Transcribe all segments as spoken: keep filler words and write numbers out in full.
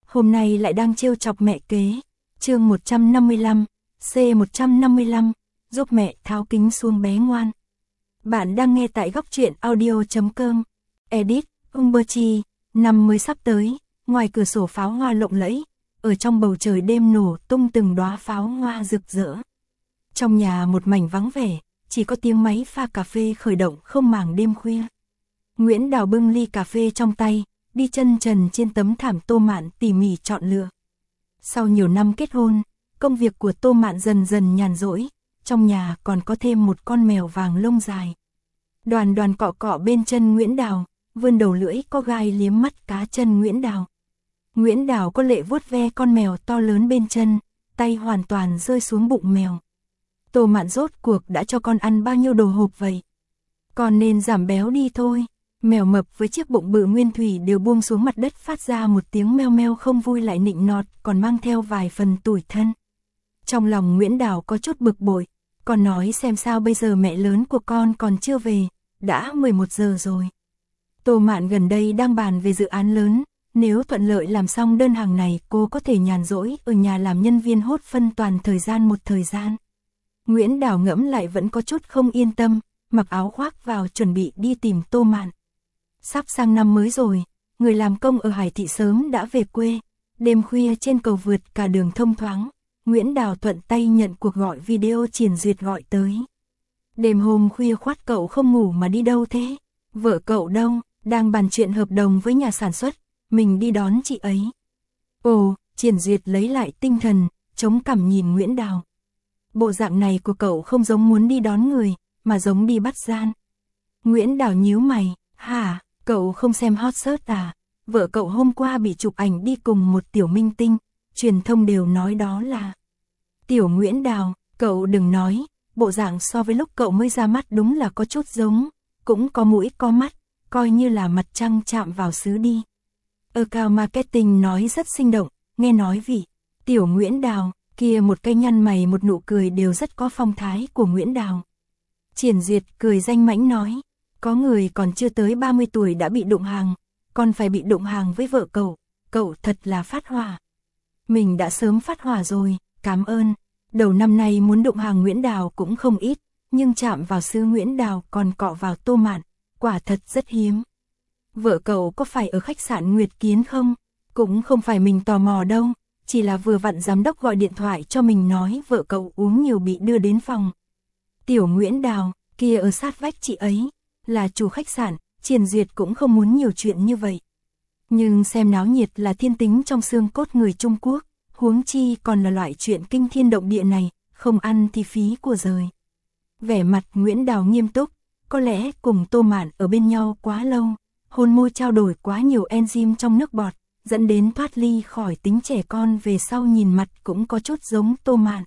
hôm nay lại đang trêu chọc mẹ kế. Chương một trăm năm mươi lăm, C một trăm năm mươi lăm, giúp mẹ tháo kính xuống bé ngoan. Bạn đang nghe tại góc truyện audio chấm com. Edit, Umberchi, năm mới sắp tới, ngoài cửa sổ pháo hoa lộng lẫy, ở trong bầu trời đêm nổ tung từng đóa pháo hoa rực rỡ. Trong nhà một mảnh vắng vẻ, chỉ có tiếng máy pha cà phê khởi động không màng đêm khuya. Nguyễn Đào bưng ly cà phê trong tay, đi chân trần trên tấm thảm Tô Mạn tỉ mỉ chọn lựa. Sau nhiều năm kết hôn, công việc của Tô Mạn dần dần nhàn rỗi, trong nhà còn có thêm một con mèo vàng lông dài. Đoàn đoàn cọ cọ bên chân Nguyễn Đào, vươn đầu lưỡi có gai liếm mắt cá chân Nguyễn Đào. Nguyễn Đào có lệ vuốt ve con mèo to lớn bên chân, tay hoàn toàn rơi xuống bụng mèo. Tô Mạn rốt cuộc đã cho con ăn bao nhiêu đồ hộp vậy? Con nên giảm béo đi thôi. Mèo mập với chiếc bụng bự nguyên thủy đều buông xuống mặt đất phát ra một tiếng meo meo không vui lại nịnh nọt, còn mang theo vài phần tủi thân. Trong lòng Nguyễn Đào có chút bực bội, con nói xem sao bây giờ mẹ lớn của con còn chưa về, đã mười một giờ rồi. Tô Mạn gần đây đang bàn về dự án lớn, nếu thuận lợi làm xong đơn hàng này cô có thể nhàn rỗi ở nhà làm nhân viên hốt phân toàn thời gian một thời gian. Nguyễn Đào ngẫm lại vẫn có chút không yên tâm, mặc áo khoác vào chuẩn bị đi tìm Tô Mạn. Sắp sang năm mới rồi, người làm công ở Hải Thị sớm đã về quê, đêm khuya trên cầu vượt cả đường thông thoáng, Nguyễn Đào thuận tay nhận cuộc gọi video Triển Duyệt gọi tới. Đêm hôm khuya khoắt cậu không ngủ mà đi đâu thế? Vợ cậu đâu? Đang bàn chuyện hợp đồng với nhà sản xuất, mình đi đón chị ấy. Ồ, Triển Duyệt lấy lại tinh thần, chống cằm nhìn Nguyễn Đào. Bộ dạng này của cậu không giống muốn đi đón người, mà giống đi bắt gian. Nguyễn Đào nhíu mày, hả, cậu không xem hot search à? Vợ cậu hôm qua bị chụp ảnh đi cùng một tiểu minh tinh, truyền thông đều nói đó là Tiểu Nguyễn Đào. Cậu đừng nói, bộ dạng so với lúc cậu mới ra mắt đúng là có chút giống, cũng có mũi có mắt, coi như là mặt trăng chạm vào sứ đi. Account marketing nói rất sinh động, nghe nói vị Tiểu Nguyễn Đào kia một cái nhăn mày một nụ cười đều rất có phong thái của Nguyễn Đào. Triển Duyệt cười danh mãnh nói, có người còn chưa tới ba mươi tuổi đã bị đụng hàng, còn phải bị đụng hàng với vợ cậu, cậu thật là phát hỏa. Mình đã sớm phát hỏa rồi, cảm ơn. Đầu năm nay muốn đụng hàng Nguyễn Đào cũng không ít, nhưng chạm vào sứ Nguyễn Đào còn cọ vào Tô Mạn, quả thật rất hiếm. Vợ cậu có phải ở khách sạn Nguyệt Kiến không? Cũng không phải mình tò mò đâu, chỉ là vừa vặn giám đốc gọi điện thoại cho mình nói vợ cậu uống nhiều bị đưa đến phòng. Tiểu Nguyễn Đào, kia ở sát vách chị ấy, là chủ khách sạn, Triển Duyệt cũng không muốn nhiều chuyện như vậy. Nhưng xem náo nhiệt là thiên tính trong xương cốt người Trung Quốc, huống chi còn là loại chuyện kinh thiên động địa này, không ăn thì phí của rời. Vẻ mặt Nguyễn Đào nghiêm túc, có lẽ cùng Tô Mạn ở bên nhau quá lâu, hôn môi trao đổi quá nhiều enzyme trong nước bọt, dẫn đến thoát ly khỏi tính trẻ con về sau nhìn mặt cũng có chút giống Tô Mạn.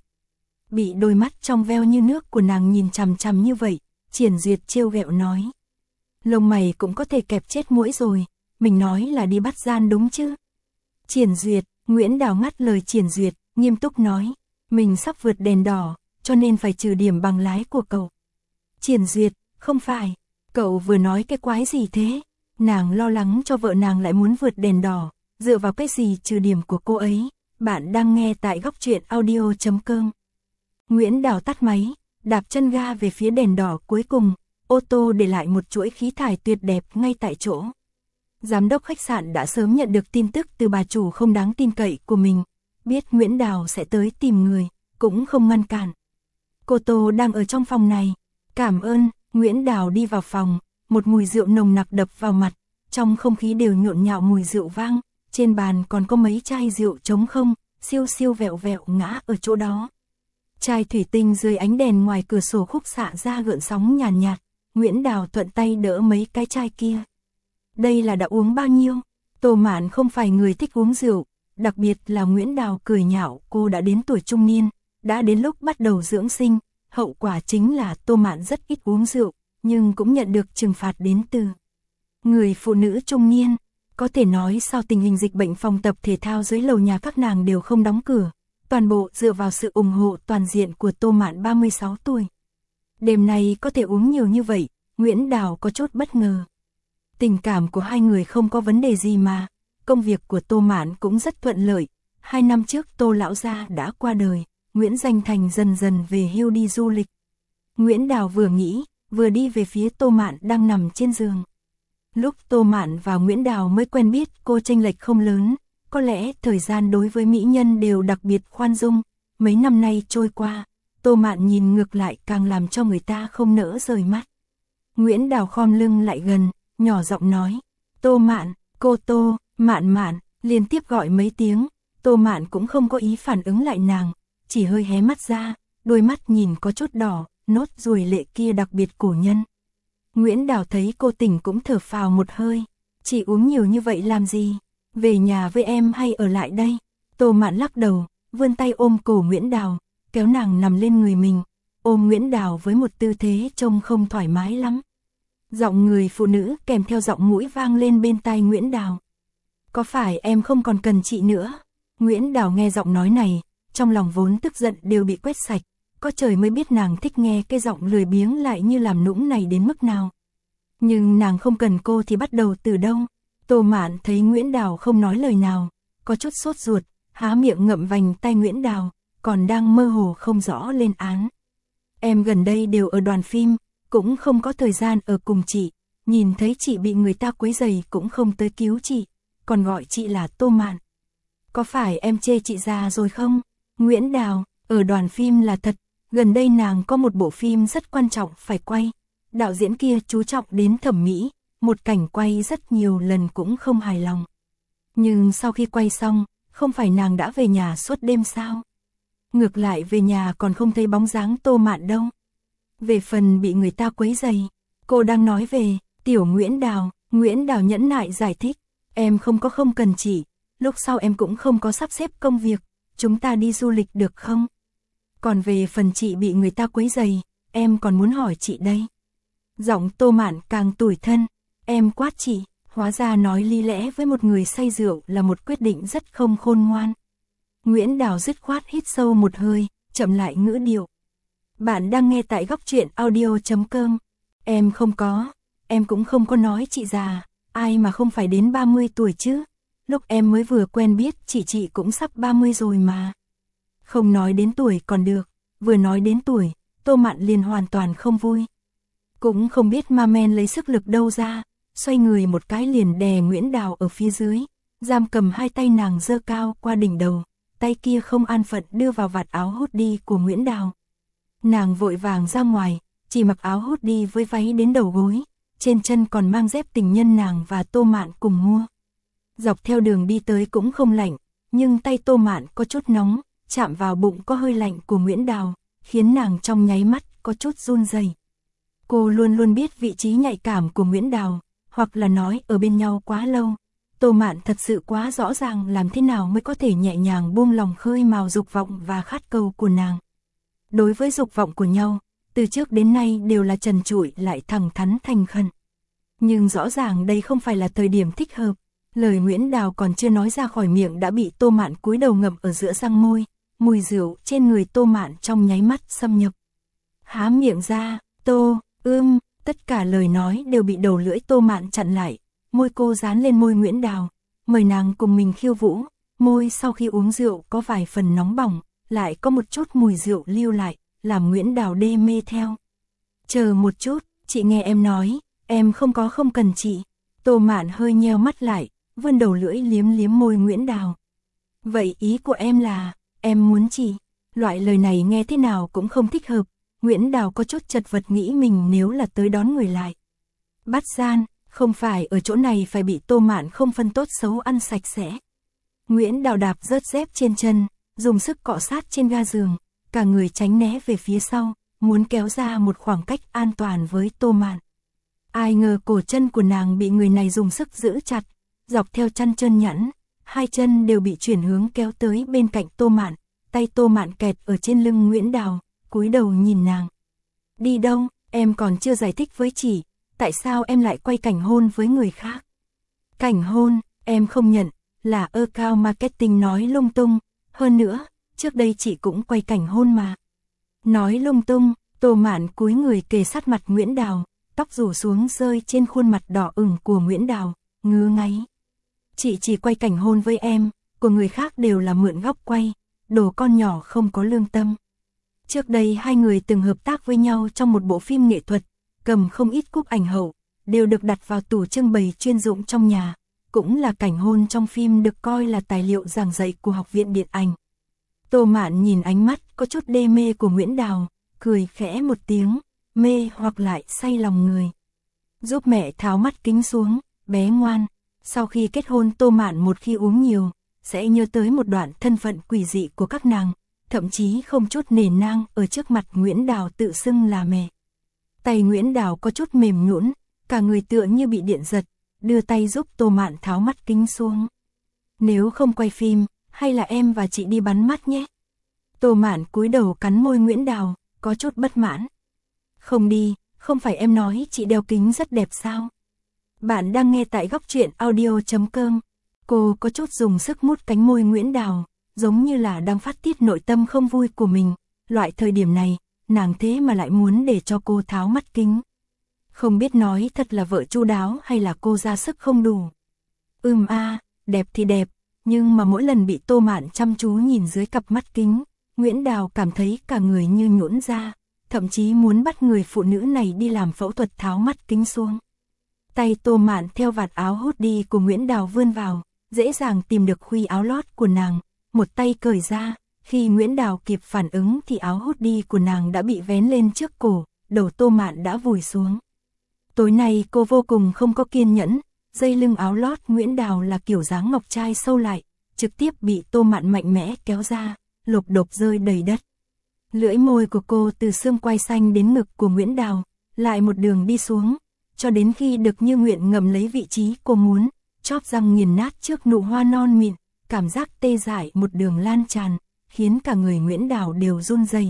Bị đôi mắt trong veo như nước của nàng nhìn chằm chằm như vậy, Triển Duyệt trêu ghẹo nói. Lông mày cũng có thể kẹp chết muỗi rồi, mình nói là đi bắt gian đúng chứ? Triển Duyệt, Nguyễn Đào ngắt lời Triển Duyệt, nghiêm túc nói, mình sắp vượt đèn đỏ, cho nên phải trừ điểm bằng lái của cậu. Triển Duyệt, không phải, cậu vừa nói cái quái gì thế? Nàng lo lắng cho vợ nàng lại muốn vượt đèn đỏ, dựa vào cái gì trừ điểm của cô ấy? Bạn đang nghe tại góc truyện audio chấm com. Nguyễn Đào tắt máy, đạp chân ga về phía đèn đỏ cuối cùng, ô tô để lại một chuỗi khí thải tuyệt đẹp ngay tại chỗ. Giám đốc khách sạn đã sớm nhận được tin tức từ bà chủ không đáng tin cậy của mình, biết Nguyễn Đào sẽ tới tìm người, cũng không ngăn cản. Cô Tô đang ở trong phòng này. Cảm ơn. Nguyễn Đào đi vào phòng, một mùi rượu nồng nặc đập vào mặt, trong không khí đều nhộn nhạo mùi rượu vang, trên bàn còn có mấy chai rượu trống không, siêu siêu vẹo vẹo ngã ở chỗ đó. Chai thủy tinh dưới ánh đèn ngoài cửa sổ khúc xạ ra gợn sóng nhàn nhạt, nhạt, Nguyễn Đào thuận tay đỡ mấy cái chai kia. Đây là đã uống bao nhiêu? Tô Mạn không phải người thích uống rượu, đặc biệt là Nguyễn Đào cười nhạo cô đã đến tuổi trung niên, đã đến lúc bắt đầu dưỡng sinh, hậu quả chính là Tô Mạn rất ít uống rượu, nhưng cũng nhận được trừng phạt đến từ người phụ nữ trung niên. Có thể nói sau tình hình dịch bệnh phòng tập thể thao dưới lầu nhà các nàng đều không đóng cửa, toàn bộ dựa vào sự ủng hộ toàn diện của Tô Mạn ba mươi sáu tuổi. Đêm nay có thể uống nhiều như vậy, Nguyễn Đào có chút bất ngờ. Tình cảm của hai người không có vấn đề gì mà, công việc của Tô Mạn cũng rất thuận lợi. Hai năm trước Tô lão gia đã qua đời, Nguyễn Danh Thành dần dần về hưu đi du lịch. Nguyễn Đào vừa nghĩ, vừa đi về phía Tô Mạn đang nằm trên giường. Lúc Tô Mạn và Nguyễn Đào mới quen biết, cô chênh lệch không lớn, có lẽ thời gian đối với mỹ nhân đều đặc biệt khoan dung. Mấy năm nay trôi qua, Tô Mạn nhìn ngược lại càng làm cho người ta không nỡ rời mắt. Nguyễn Đào khom lưng lại gần, nhỏ giọng nói, Tô Mạn, cô Tô, Mạn Mạn, liên tiếp gọi mấy tiếng. Tô Mạn cũng không có ý phản ứng lại nàng, chỉ hơi hé mắt ra, đôi mắt nhìn có chút đỏ, nốt ruồi lệ kia đặc biệt cổ nhân. Nguyễn Đào thấy cô tỉnh cũng thở phào một hơi, chị uống nhiều như vậy làm gì, về nhà với em hay ở lại đây? Tô Mạn lắc đầu, vươn tay ôm cổ Nguyễn Đào, kéo nàng nằm lên người mình, ôm Nguyễn Đào với một tư thế trông không thoải mái lắm. Giọng người phụ nữ kèm theo giọng mũi vang lên bên tai Nguyễn Đào. Có phải em không còn cần chị nữa? Nguyễn Đào nghe giọng nói này, trong lòng vốn tức giận đều bị quét sạch, có trời mới biết nàng thích nghe cái giọng lười biếng lại như làm nũng này đến mức nào. Nhưng nàng không cần cô thì bắt đầu từ đâu? Tô Mạn thấy Nguyễn Đào không nói lời nào, có chút sốt ruột, há miệng ngậm vành tay Nguyễn Đào, còn đang mơ hồ không rõ lên án. Em gần đây đều ở đoàn phim, cũng không có thời gian ở cùng chị, nhìn thấy chị bị người ta quấy rầy cũng không tới cứu chị, còn gọi chị là Tô Mạn. Có phải em chê chị già rồi không? Nguyễn Đào, ở đoàn phim là thật, gần đây nàng có một bộ phim rất quan trọng phải quay. Đạo diễn kia chú trọng đến thẩm mỹ, một cảnh quay rất nhiều lần cũng không hài lòng. Nhưng sau khi quay xong, không phải nàng đã về nhà suốt đêm sao? Ngược lại về nhà còn không thấy bóng dáng Tô Mạn đâu. Về phần bị người ta quấy rầy, cô đang nói về tiểu Nguyễn Đào. Nguyễn Đào nhẫn nại giải thích, em không có không cần chị, lúc sau em cũng không có sắp xếp công việc, chúng ta đi du lịch được không? Còn về phần chị bị người ta quấy rầy, em còn muốn hỏi chị đây. Giọng Tô Mạn càng tủi thân, em quát chị, hóa ra nói lý lẽ với một người say rượu là một quyết định rất không khôn ngoan. Nguyễn Đào dứt khoát hít sâu một hơi, chậm lại ngữ điệu. Bạn đang nghe tại góc truyện audio chấm com. Em không có, em cũng không có nói chị già, ai mà không phải đến ba mươi tuổi chứ. Lúc em mới vừa quen biết chị chị cũng sắp ba mươi rồi mà. Không nói đến tuổi còn được, vừa nói đến tuổi, Tô Mạn liền hoàn toàn không vui. Cũng không biết ma men lấy sức lực đâu ra, xoay người một cái liền đè Nguyễn Đào ở phía dưới, giam cầm hai tay nàng giơ cao qua đỉnh đầu, tay kia không an phận đưa vào vạt áo hoodie của Nguyễn Đào. Nàng vội vàng ra ngoài, chỉ mặc áo hoodie với váy đến đầu gối, trên chân còn mang dép tình nhân nàng và Tô Mạn cùng mua. Dọc theo đường đi tới cũng không lạnh, nhưng tay Tô Mạn có chút nóng, chạm vào bụng có hơi lạnh của Nguyễn Đào, khiến nàng trong nháy mắt có chút run rẩy. Cô luôn luôn biết vị trí nhạy cảm của Nguyễn Đào, hoặc là nói ở bên nhau quá lâu, Tô Mạn thật sự quá rõ ràng làm thế nào mới có thể nhẹ nhàng buông lòng khơi mào dục vọng và khát cầu của nàng. Đối với dục vọng của nhau, từ trước đến nay đều là trần trụi lại thẳng thắn thành khẩn. Nhưng rõ ràng đây không phải là thời điểm thích hợp, lời Nguyễn Đào còn chưa nói ra khỏi miệng đã bị Tô Mạn cúi đầu ngậm ở giữa răng môi, mùi rượu trên người Tô Mạn trong nháy mắt xâm nhập. Há miệng ra, Tô, ưm, tất cả lời nói đều bị đầu lưỡi Tô Mạn chặn lại, môi cô dán lên môi Nguyễn Đào, mời nàng cùng mình khiêu vũ, môi sau khi uống rượu có vài phần nóng bỏng, lại có một chút mùi rượu lưu lại, làm Nguyễn Đào đê mê theo. Chờ một chút, chị nghe em nói, em không có không cần chị. Tô Mạn hơi nheo mắt lại, vươn đầu lưỡi liếm liếm môi Nguyễn Đào. Vậy ý của em là, em muốn chị. Loại lời này nghe thế nào cũng không thích hợp. Nguyễn Đào có chút chật vật nghĩ mình nếu là tới đón người lại. Bắt gian, không phải ở chỗ này phải bị Tô Mạn không phân tốt xấu ăn sạch sẽ. Nguyễn Đào đạp rớt dép trên chân, dùng sức cọ sát trên ga giường, cả người tránh né về phía sau, muốn kéo ra một khoảng cách an toàn với Tô Mạn. Ai ngờ cổ chân của nàng bị người này dùng sức giữ chặt, dọc theo chân chân nhẵn, hai chân đều bị chuyển hướng kéo tới bên cạnh Tô Mạn, tay Tô Mạn kẹt ở trên lưng Nguyễn Đào, cúi đầu nhìn nàng. Đi đâu, em còn chưa giải thích với chị, tại sao em lại quay cảnh hôn với người khác? Cảnh hôn, em không nhận, là account marketing nói lung tung, hơn nữa, trước đây chị cũng quay cảnh hôn mà. Nói lung tung, Tô Mạn cúi người kề sát mặt Nguyễn Đào, tóc rủ xuống rơi trên khuôn mặt đỏ ửng của Nguyễn Đào, ngứa ngáy. Chị chỉ quay cảnh hôn với em, của người khác đều là mượn góc quay, đồ con nhỏ không có lương tâm. Trước đây hai người từng hợp tác với nhau trong một bộ phim nghệ thuật, cầm không ít cúp ảnh hậu, đều được đặt vào tủ trưng bày chuyên dụng trong nhà. Cũng là cảnh hôn trong phim được coi là tài liệu giảng dạy của Học viện Điện ảnh. Tô Mạn nhìn ánh mắt có chút đê mê của Nguyễn Đào, cười khẽ một tiếng, mê hoặc lại say lòng người. Giúp mẹ tháo mắt kính xuống, bé ngoan. Sau khi kết hôn Tô Mạn một khi uống nhiều, sẽ nhớ tới một đoạn thân phận quỷ dị của các nàng, thậm chí không chút nể nang ở trước mặt Nguyễn Đào tự xưng là mẹ. Tay Nguyễn Đào có chút mềm nhũn, cả người tựa như bị điện giật, đưa tay giúp Tô Mạn tháo mắt kính xuống. Nếu không quay phim, hay là em và chị đi bắn mắt nhé. Tô Mạn cúi đầu cắn môi Nguyễn Đào, có chút bất mãn. Không đi, không phải em nói chị đeo kính rất đẹp sao? Bạn đang nghe tại góc truyện audio chấm com. Cô có chút dùng sức mút cánh môi Nguyễn Đào, giống như là đang phát tiết nội tâm không vui của mình. Loại thời điểm này, nàng thế mà lại muốn để cho cô tháo mắt kính. Không biết nói thật là vợ chu đáo hay là cô ra sức không đủ. Ừm a, à, đẹp thì đẹp, nhưng mà mỗi lần bị Tô Mạn chăm chú nhìn dưới cặp mắt kính, Nguyễn Đào cảm thấy cả người như nhũn ra, thậm chí muốn bắt người phụ nữ này đi làm phẫu thuật tháo mắt kính xuống. Tay Tô Mạn theo vạt áo hoodie của Nguyễn Đào vươn vào, dễ dàng tìm được khuy áo lót của nàng, một tay cởi ra, khi Nguyễn Đào kịp phản ứng thì áo hoodie của nàng đã bị vén lên trước cổ, đầu Tô Mạn đã vùi xuống. Tối nay cô vô cùng không có kiên nhẫn, dây lưng áo lót Nguyễn Đào là kiểu dáng ngọc trai sâu lại, trực tiếp bị Tô Mạn mạnh mẽ kéo ra, lộp độp rơi đầy đất. Lưỡi môi của cô từ xương quai xanh đến ngực của Nguyễn Đào, lại một đường đi xuống, cho đến khi được như nguyện ngầm lấy vị trí cô muốn, chóp răng nghiền nát trước nụ hoa non mịn, cảm giác tê dại một đường lan tràn, khiến cả người Nguyễn Đào đều run rẩy.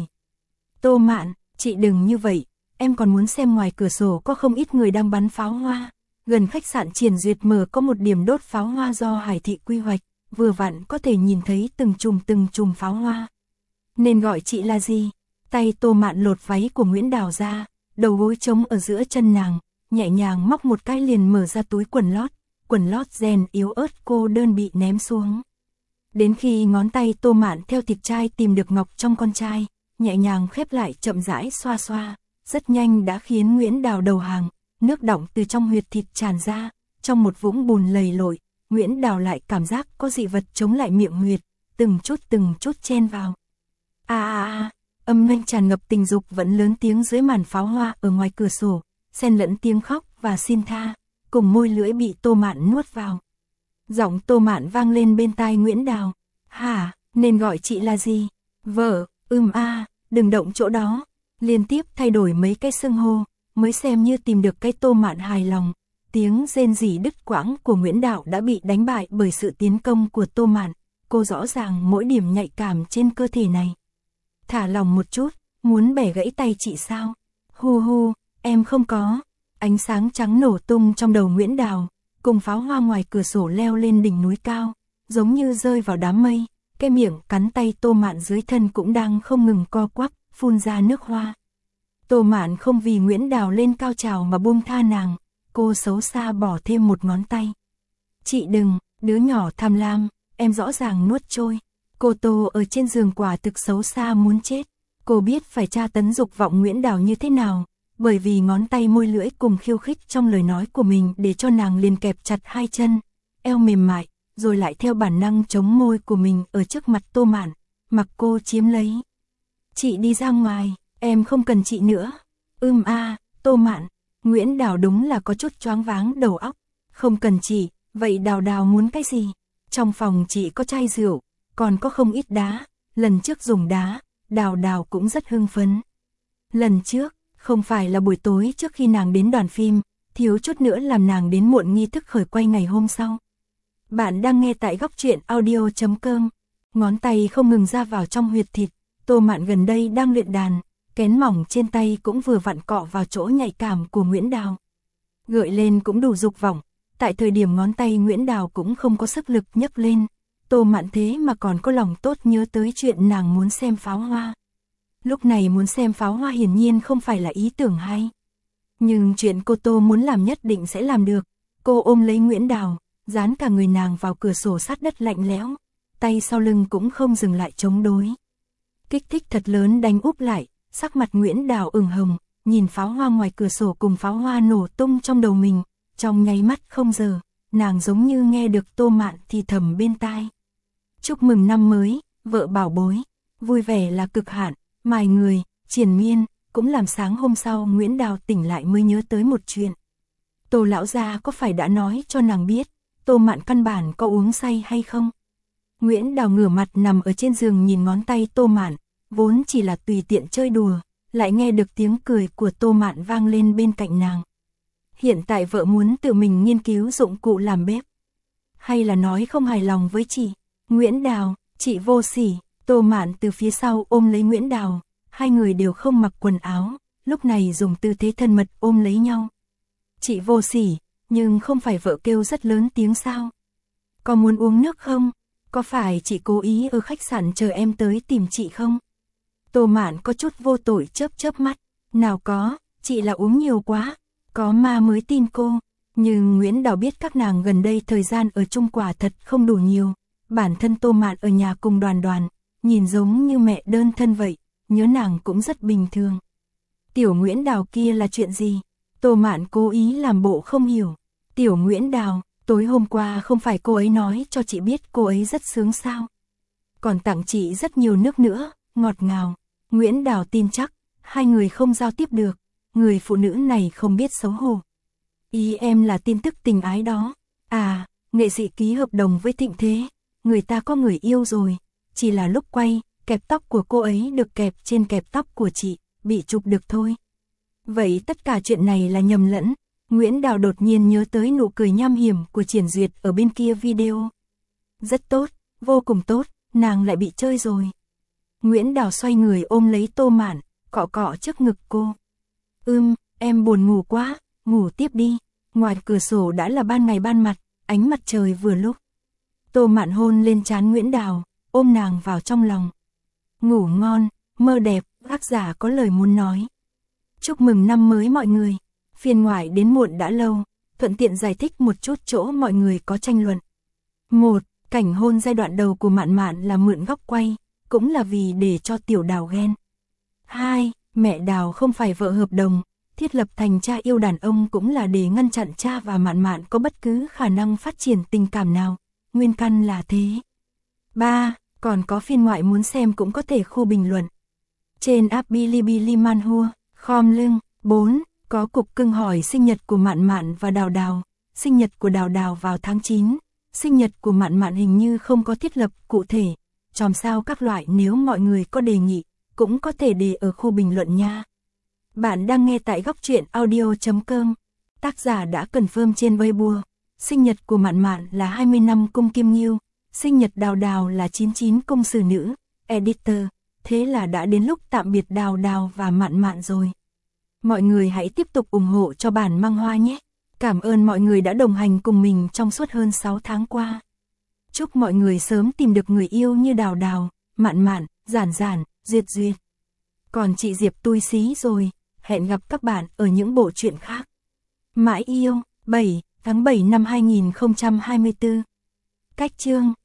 Tô Mạn, chị đừng như vậy, em còn muốn xem ngoài cửa sổ có không ít người đang bắn pháo hoa. Gần khách sạn Triển Duyệt mở có một điểm đốt pháo hoa do Hải Thị quy hoạch, vừa vặn có thể nhìn thấy từng chùm từng chùm pháo hoa. Nên gọi chị là gì? Tay Tô Mạn lột váy của Nguyễn Đào ra, đầu gối trống ở giữa chân nàng, nhẹ nhàng móc một cái liền mở ra túi quần lót, quần lót ren yếu ớt cô đơn bị ném xuống. Đến khi ngón tay Tô Mạn theo thịt trai tìm được ngọc trong con trai, nhẹ nhàng khép lại chậm rãi xoa xoa, rất nhanh đã khiến Nguyễn Đào đầu hàng, nước đọng từ trong huyệt thịt tràn ra, trong một vũng bùn lầy lội, Nguyễn Đào lại cảm giác có dị vật chống lại miệng huyệt, từng chút từng chút chen vào. A a a, âm thanh tràn ngập tình dục vẫn lớn tiếng dưới màn pháo hoa ở ngoài cửa sổ, xen lẫn tiếng khóc và xin tha, cùng môi lưỡi bị Tô Mạn nuốt vào. Giọng Tô Mạn vang lên bên tai Nguyễn Đào. Hả, nên gọi chị là gì? Vợ, ừm a, à, đừng động chỗ đó. Liên tiếp thay đổi mấy cái xưng hô, mới xem như tìm được cái Tô Mạn hài lòng. Tiếng rên rỉ đứt quãng của Nguyễn Đào đã bị đánh bại bởi sự tiến công của Tô Mạn. Cô rõ ràng mỗi điểm nhạy cảm trên cơ thể này. Thả lòng một chút, muốn bẻ gãy tay chị sao? Hu hu, em không có. Ánh sáng trắng nổ tung trong đầu Nguyễn Đào, cùng pháo hoa ngoài cửa sổ leo lên đỉnh núi cao, giống như rơi vào đám mây. Cái miệng cắn tay Tô Mạn dưới thân cũng đang không ngừng co quắp, phun ra nước hoa. Tô Mạn không vì Nguyễn Đào lên cao trào mà buông tha nàng, cô xấu xa bỏ thêm một ngón tay. Chị đừng, đứa nhỏ tham lam, em rõ ràng nuốt trôi. Cô Tô ở trên giường quả thực xấu xa muốn chết. Cô biết phải tra tấn dục vọng Nguyễn Đào như thế nào, bởi vì ngón tay môi lưỡi cùng khiêu khích trong lời nói của mình để cho nàng liền kẹp chặt hai chân, eo mềm mại, rồi lại theo bản năng chống môi của mình ở trước mặt Tô Mạn, mặc cô chiếm lấy. Chị đi ra ngoài, em không cần chị nữa. Ưm a, à, Tô Mạn, Nguyễn Đào đúng là có chút choáng váng đầu óc. Không cần chị, vậy Đào Đào muốn cái gì? Trong phòng chị có chai rượu, còn có không ít đá, lần trước dùng đá, Đào Đào cũng rất hưng phấn. Lần trước, không phải là buổi tối trước khi nàng đến đoàn phim, thiếu chút nữa làm nàng đến muộn nghi thức khởi quay ngày hôm sau. Bạn đang nghe tại góc truyện audio chấm com. Ngón tay không ngừng ra vào trong huyệt thịt, Tô Mạn gần đây đang luyện đàn, kén mỏng trên tay cũng vừa vặn cọ vào chỗ nhạy cảm của Nguyễn Đào. Gợi lên cũng đủ dục vọng, tại thời điểm ngón tay Nguyễn Đào cũng không có sức lực nhấc lên, Tô Mạn thế mà còn có lòng tốt nhớ tới chuyện nàng muốn xem pháo hoa. Lúc này muốn xem pháo hoa hiển nhiên không phải là ý tưởng hay. Nhưng chuyện cô Tô muốn làm nhất định sẽ làm được. Cô ôm lấy Nguyễn Đào, dán cả người nàng vào cửa sổ sát đất lạnh lẽo, tay sau lưng cũng không dừng lại chống đối. Kích thích thật lớn đánh úp lại, sắc mặt Nguyễn Đào ửng hồng, nhìn pháo hoa ngoài cửa sổ cùng pháo hoa nổ tung trong đầu mình, trong nháy mắt không giờ, nàng giống như nghe được Tô Mạn thì thầm bên tai. Chúc mừng năm mới, vợ bảo bối, vui vẻ là cực hạn, mài người, triền miên, cũng làm sáng hôm sau Nguyễn Đào tỉnh lại mới nhớ tới một chuyện. Tô lão gia có phải đã nói cho nàng biết, Tô Mạn căn bản có uống say hay không? Nguyễn Đào ngửa mặt nằm ở trên giường nhìn ngón tay Tô Mạn, vốn chỉ là tùy tiện chơi đùa, lại nghe được tiếng cười của Tô Mạn vang lên bên cạnh nàng. Hiện tại vợ muốn tự mình nghiên cứu dụng cụ làm bếp, hay là nói không hài lòng với chị? Nguyễn Đào, chị vô sỉ. Tô Mạn từ phía sau ôm lấy Nguyễn Đào, hai người đều không mặc quần áo, lúc này dùng tư thế thân mật ôm lấy nhau. Chị vô sỉ, nhưng không phải vợ kêu rất lớn tiếng sao? Có muốn uống nước không? Có phải chị cố ý ở khách sạn chờ em tới tìm chị không? Tô Mạn có chút vô tội chớp chớp mắt, nào có, chị là uống nhiều quá, có ma mới tin cô. Nhưng Nguyễn Đào biết các nàng gần đây thời gian ở chung quả thật không đủ nhiều, bản thân Tô Mạn ở nhà cùng Đoàn Đoàn, nhìn giống như mẹ đơn thân vậy, nhớ nàng cũng rất bình thường. Tiểu Nguyễn Đào kia là chuyện gì? Tô Mạn cố ý làm bộ không hiểu. Tiểu Nguyễn Đào, tối hôm qua không phải cô ấy nói cho chị biết cô ấy rất sướng sao? Còn tặng chị rất nhiều nước nữa, ngọt ngào. Nguyễn Đào tin chắc, hai người không giao tiếp được, người phụ nữ này không biết xấu hổ. Ý em là tin tức tình ái đó. À, nghệ sĩ ký hợp đồng với Thịnh Thế, người ta có người yêu rồi, chỉ là lúc quay, kẹp tóc của cô ấy được kẹp trên kẹp tóc của chị, bị chụp được thôi. Vậy tất cả chuyện này là nhầm lẫn. Nguyễn Đào đột nhiên nhớ tới nụ cười nham hiểm của Triển Duyệt ở bên kia video. Rất tốt, vô cùng tốt, nàng lại bị chơi rồi. Nguyễn Đào xoay người ôm lấy Tô Mạn, cọ cọ trước ngực cô. Ưm, em buồn ngủ quá, ngủ tiếp đi. Ngoài cửa sổ đã là ban ngày ban mặt, ánh mặt trời vừa lúc. Tô Mạn hôn lên trán Nguyễn Đào, ôm nàng vào trong lòng. Ngủ ngon, mơ đẹp, tác giả có lời muốn nói. Chúc mừng năm mới mọi người. Phiên ngoại đến muộn đã lâu, thuận tiện giải thích một chút chỗ mọi người có tranh luận. Một, cảnh hôn giai đoạn đầu của Mạn Mạn là mượn góc quay, cũng là vì để cho Tiểu Đào ghen. Hai, mẹ Đào không phải vợ hợp đồng, thiết lập thành cha yêu đàn ông cũng là để ngăn chặn cha và Mạn Mạn có bất cứ khả năng phát triển tình cảm nào, nguyên căn là thế. Ba, còn có phiên ngoại muốn xem cũng có thể khu bình luận. Trên app Bilibili Manhua, khom lưng. Bốn, có cục cưng hỏi sinh nhật của Mạn Mạn và Đào Đào, sinh nhật của Đào Đào vào tháng chín, sinh nhật của Mạn Mạn hình như không có thiết lập cụ thể, chòm sao các loại nếu mọi người có đề nghị, cũng có thể để ở khu bình luận nha. Bạn đang nghe tại góc truyện audio chấm com, tác giả đã confirm trên Weibo, sinh nhật của Mạn Mạn là hai mươi năm cung Kim Ngưu, sinh nhật Đào Đào là chín mươi chín cung xử nữ, editor, thế là đã đến lúc tạm biệt Đào Đào và Mạn Mạn rồi. Mọi người hãy tiếp tục ủng hộ cho bản Mang Hoa nhé. Cảm ơn mọi người đã đồng hành cùng mình trong suốt hơn sáu tháng qua. Chúc mọi người sớm tìm được người yêu như Đào Đào, Mạn Mạn, Giản Giản, Duyệt Duyệt. Còn chị Diệp tui xí rồi, hẹn gặp các bạn ở những bộ truyện khác. Mãi yêu, bảy tháng bảy năm hai nghìn không trăm hai mươi tư. Cách chương